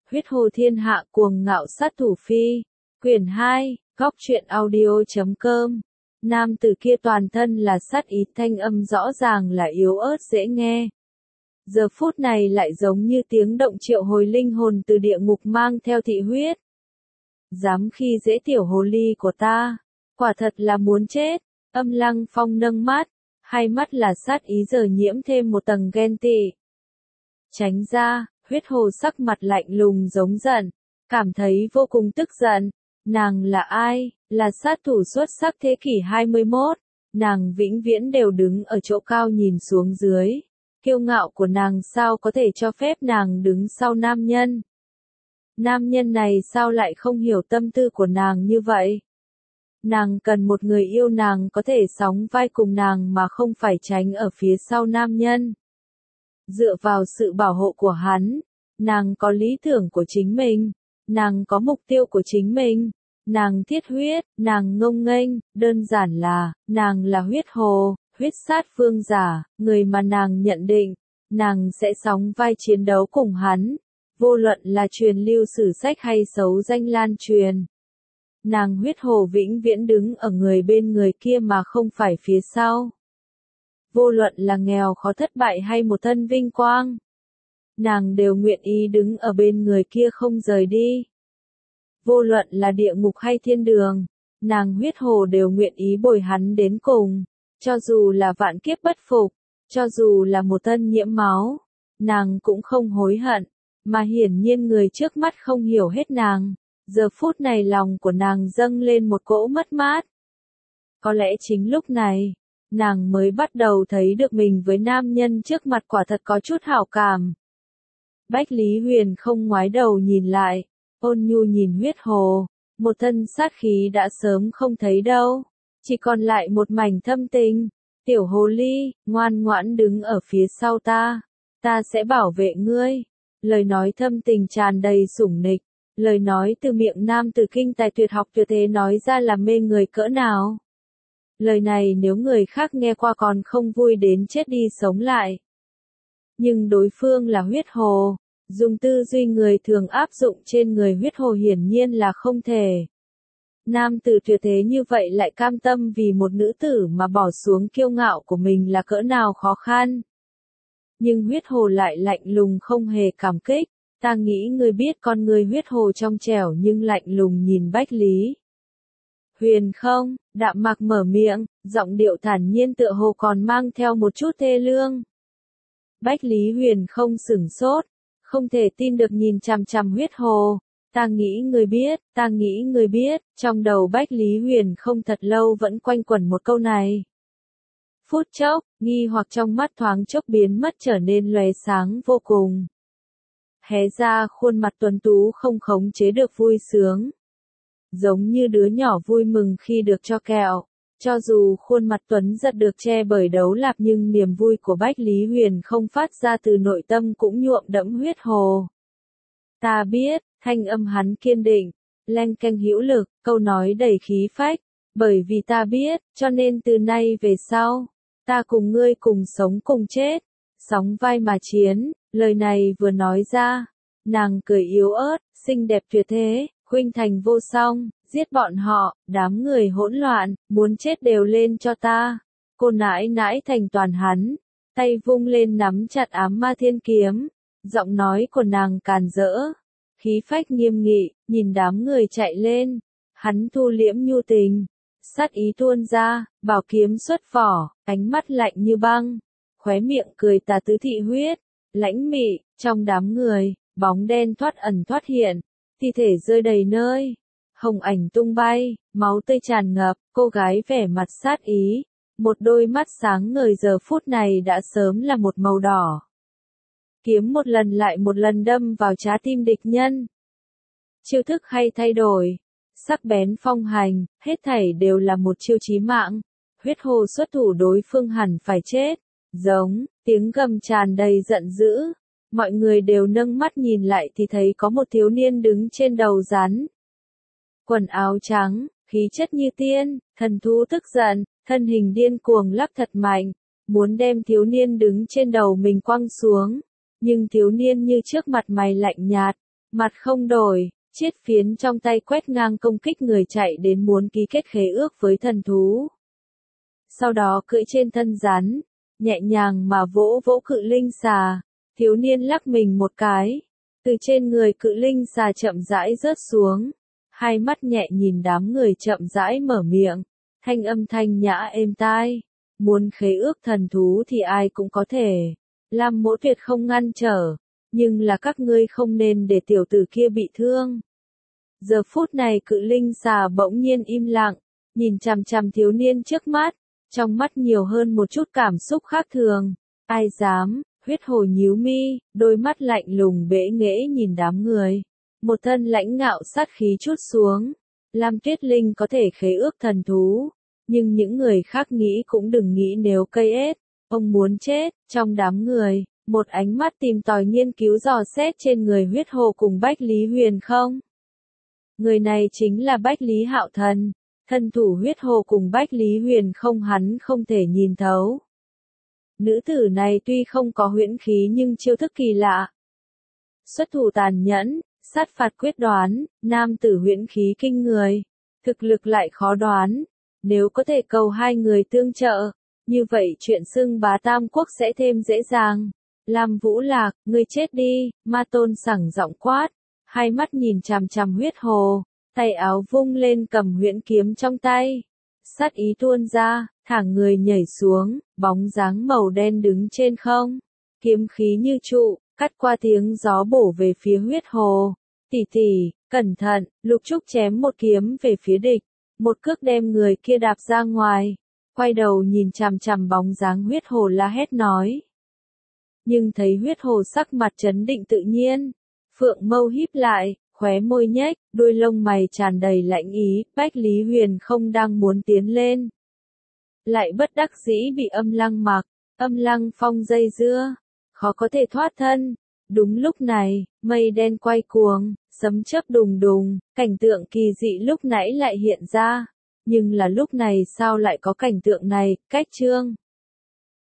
Huyết hồ thiên hạ cuồng ngạo sát thủ phi. Quyển 2, góc truyện audio.com. Nam tử kia toàn thân là sát ý, thanh âm rõ ràng là yếu ớt dễ nghe. Giờ phút này lại giống như tiếng động triệu hồi linh hồn từ địa ngục mang theo thị huyết. Dám khi dễ tiểu hồ ly của ta, quả thật là muốn chết. Âm Lăng Phong nâng mắt, hai mắt là sát ý giờ nhiễm thêm một tầng ghen tị. Tránh ra, huyết hồ sắc mặt lạnh lùng giống giận, cảm thấy vô cùng tức giận. Nàng là ai? Là sát thủ xuất sắc thế kỷ 21. Nàng vĩnh viễn đều đứng ở chỗ cao nhìn xuống dưới. Kiêu ngạo của nàng sao có thể cho phép nàng đứng sau nam nhân? Nam nhân này sao lại không hiểu tâm tư của nàng như vậy? Nàng cần một người yêu nàng có thể sóng vai cùng nàng mà không phải tránh ở phía sau nam nhân. Dựa vào sự bảo hộ của hắn, nàng có lý tưởng của chính mình, nàng có mục tiêu của chính mình, nàng thiết huyết, nàng ngông nghênh, đơn giản là, nàng là huyết hồ, huyết sát vương giả, người mà nàng nhận định, nàng sẽ sóng vai chiến đấu cùng hắn, vô luận là truyền lưu sử sách hay xấu danh lan truyền. Nàng huyết hồ vĩnh viễn đứng ở người bên người kia mà không phải phía sau. Vô luận là nghèo khó thất bại hay một thân vinh quang, nàng đều nguyện ý đứng ở bên người kia không rời đi. Vô luận là địa ngục hay thiên đường, nàng huyết hồ đều nguyện ý bồi hắn đến cùng. Cho dù là vạn kiếp bất phục, cho dù là một thân nhiễm máu, nàng cũng không hối hận. Mà hiển nhiên người trước mắt không hiểu hết nàng. Giờ phút này lòng của nàng dâng lên một cỗ mất mát. Có lẽ chính lúc này, nàng mới bắt đầu thấy được mình với nam nhân trước mặt quả thật có chút hảo cảm. Bách Lý Huyền không ngoái đầu nhìn lại, ôn nhu nhìn huyết hồ, một thân sát khí đã sớm không thấy đâu, chỉ còn lại một mảnh thâm tình. Tiểu hồ ly, ngoan ngoãn đứng ở phía sau ta sẽ bảo vệ ngươi. Lời nói thâm tình tràn đầy sủng nịch, lời nói từ miệng nam tử kinh tài tuyệt học tuyệt thế nói ra là mê người cỡ nào. Lời này nếu người khác nghe qua còn không vui đến chết đi sống lại. Nhưng đối phương là huyết hồ, dùng tư duy người thường áp dụng trên người huyết hồ hiển nhiên là không thể. Nam tử tuyệt thế như vậy lại cam tâm vì một nữ tử mà bỏ xuống kiêu ngạo của mình là cỡ nào khó khăn. Nhưng huyết hồ lại lạnh lùng không hề cảm kích. Ta nghĩ ngươi biết con người huyết hồ trong trẻo nhưng lạnh lùng nhìn Bách Lý Huyền không, đạm mạc mở miệng, giọng điệu thản nhiên tựa hồ còn mang theo một chút thê lương. Bách Lý Huyền không sửng sốt, không thể tin được nhìn chằm chằm huyết hồ. Ta nghĩ ngươi biết, trong đầu Bách Lý Huyền không thật lâu vẫn quanh quẩn một câu này. Phút chốc, nghi hoặc trong mắt thoáng chốc biến mất trở nên lóe sáng vô cùng. Hé ra khuôn mặt tuấn tú không khống chế được vui sướng. Giống như đứa nhỏ vui mừng khi được cho kẹo. Cho dù khuôn mặt tuấn giật được che bởi đấu lạp nhưng niềm vui của Bách Lý Huyền không phát ra từ nội tâm cũng nhuộm đẫm huyết hồ. Ta biết, thanh âm hắn kiên định, leng keng hữu lực, câu nói đầy khí phách. Bởi vì ta biết, cho nên từ nay về sau, ta cùng ngươi cùng sống cùng chết, sóng vai mà chiến. Lời này vừa nói ra, nàng cười yếu ớt, xinh đẹp tuyệt thế, khuynh thành vô song, giết bọn họ, đám người hỗn loạn, muốn chết đều lên cho ta. Cô nãi nãi thành toàn hắn, tay vung lên nắm chặt ám ma thiên kiếm, giọng nói của nàng càn rỡ, khí phách nghiêm nghị, nhìn đám người chạy lên, hắn thu liễm nhu tình, sát ý tuôn ra, bảo kiếm xuất vỏ, ánh mắt lạnh như băng, khóe miệng cười tà tứ thị huyết. Lãnh mị, trong đám người, bóng đen thoát ẩn thoát hiện, thi thể rơi đầy nơi, hồng ảnh tung bay, máu tươi tràn ngập, cô gái vẻ mặt sát ý, một đôi mắt sáng ngời giờ phút này đã sớm là một màu đỏ. Kiếm một lần lại một lần đâm vào trái tim địch nhân. Chiêu thức hay thay đổi, sắc bén phong hành, hết thảy đều là một chiêu chí mạng. Huyết hồ xuất thủ đối phương hẳn phải chết. Giống, tiếng gầm tràn đầy giận dữ. Mọi người đều nâng mắt nhìn lại thì thấy có một thiếu niên đứng trên đầu rắn. Quần áo trắng, khí chất như tiên, thần thú tức giận, thân hình điên cuồng lắc thật mạnh, muốn đem thiếu niên đứng trên đầu mình quăng xuống. Nhưng thiếu niên như trước mặt mày lạnh nhạt, Mặt không đổi, chiết phiến trong tay quét ngang công kích người chạy đến muốn ký kết khế ước với thần thú. Sau đó cưỡi trên thân rắn, nhẹ nhàng mà vỗ vỗ cự linh xà, thiếu niên lắc mình một cái, từ trên người cự linh xà chậm rãi rớt xuống, hai mắt nhẹ nhìn đám người chậm rãi mở miệng, thanh âm thanh nhã êm tai, muốn khế ước thần thú thì ai cũng có thể, Lam Mỗ tuyệt không ngăn trở, nhưng là các ngươi không nên để tiểu tử kia bị thương. Giờ phút này cự linh xà bỗng nhiên im lặng, nhìn chằm chằm thiếu niên trước mắt, trong mắt nhiều hơn một chút cảm xúc khác thường. Ai dám, huyết hồ nhíu mi, đôi mắt lạnh lùng bẽ nghễ nhìn đám người. Một thân lãnh ngạo sát khí trút xuống. Lam Tuyết Linh có thể khế ước thần thú, nhưng những người khác nghĩ cũng đừng nghĩ nếu cây ết. Ông muốn chết, trong đám người, một ánh mắt tìm tòi nghiên cứu dò xét trên người huyết hồ cùng Bách Lý Huyền không. Người này chính là Bách Lý Hạo Thần, thân thủ huyết hồ cùng Bách Lý Huyền không hắn không thể nhìn thấu. Nữ tử này tuy không có huyễn khí nhưng chiêu thức kỳ lạ. Xuất thủ tàn nhẫn, sát phạt quyết đoán, nam tử huyễn khí kinh người, thực lực lại khó đoán. Nếu có thể cầu hai người tương trợ, như vậy chuyện xưng bá tam quốc sẽ thêm dễ dàng. Lam Vũ Lạc, ngươi chết đi, Ma Tôn sẳng giọng quát, hai mắt nhìn chằm chằm huyết hồ, tay áo vung lên cầm huyễn kiếm trong tay. Sát ý tuôn ra, thẳng người nhảy xuống, bóng dáng màu đen đứng trên không. Kiếm khí như trụ, cắt qua tiếng gió bổ về phía huyết hồ. Tỷ tỷ, cẩn thận, Lục Trúc chém một kiếm về phía địch. Một cước đem người kia đạp ra ngoài. Quay đầu nhìn chằm chằm bóng dáng huyết hồ la hét nói. Nhưng thấy huyết hồ sắc mặt trấn định tự nhiên. Phượng mâu híp lại, khóe môi nhếch, đuôi lông mày tràn đầy lạnh ý, Bách Lý Huyền không đang muốn tiến lên. Lại bất đắc dĩ bị Âm Lăng Phong dây dưa, khó có thể thoát thân. Đúng lúc này, mây đen quay cuồng, sấm chớp đùng đùng, cảnh tượng kỳ dị lúc nãy lại hiện ra. Nhưng là lúc này sao lại có cảnh tượng này, cách chương.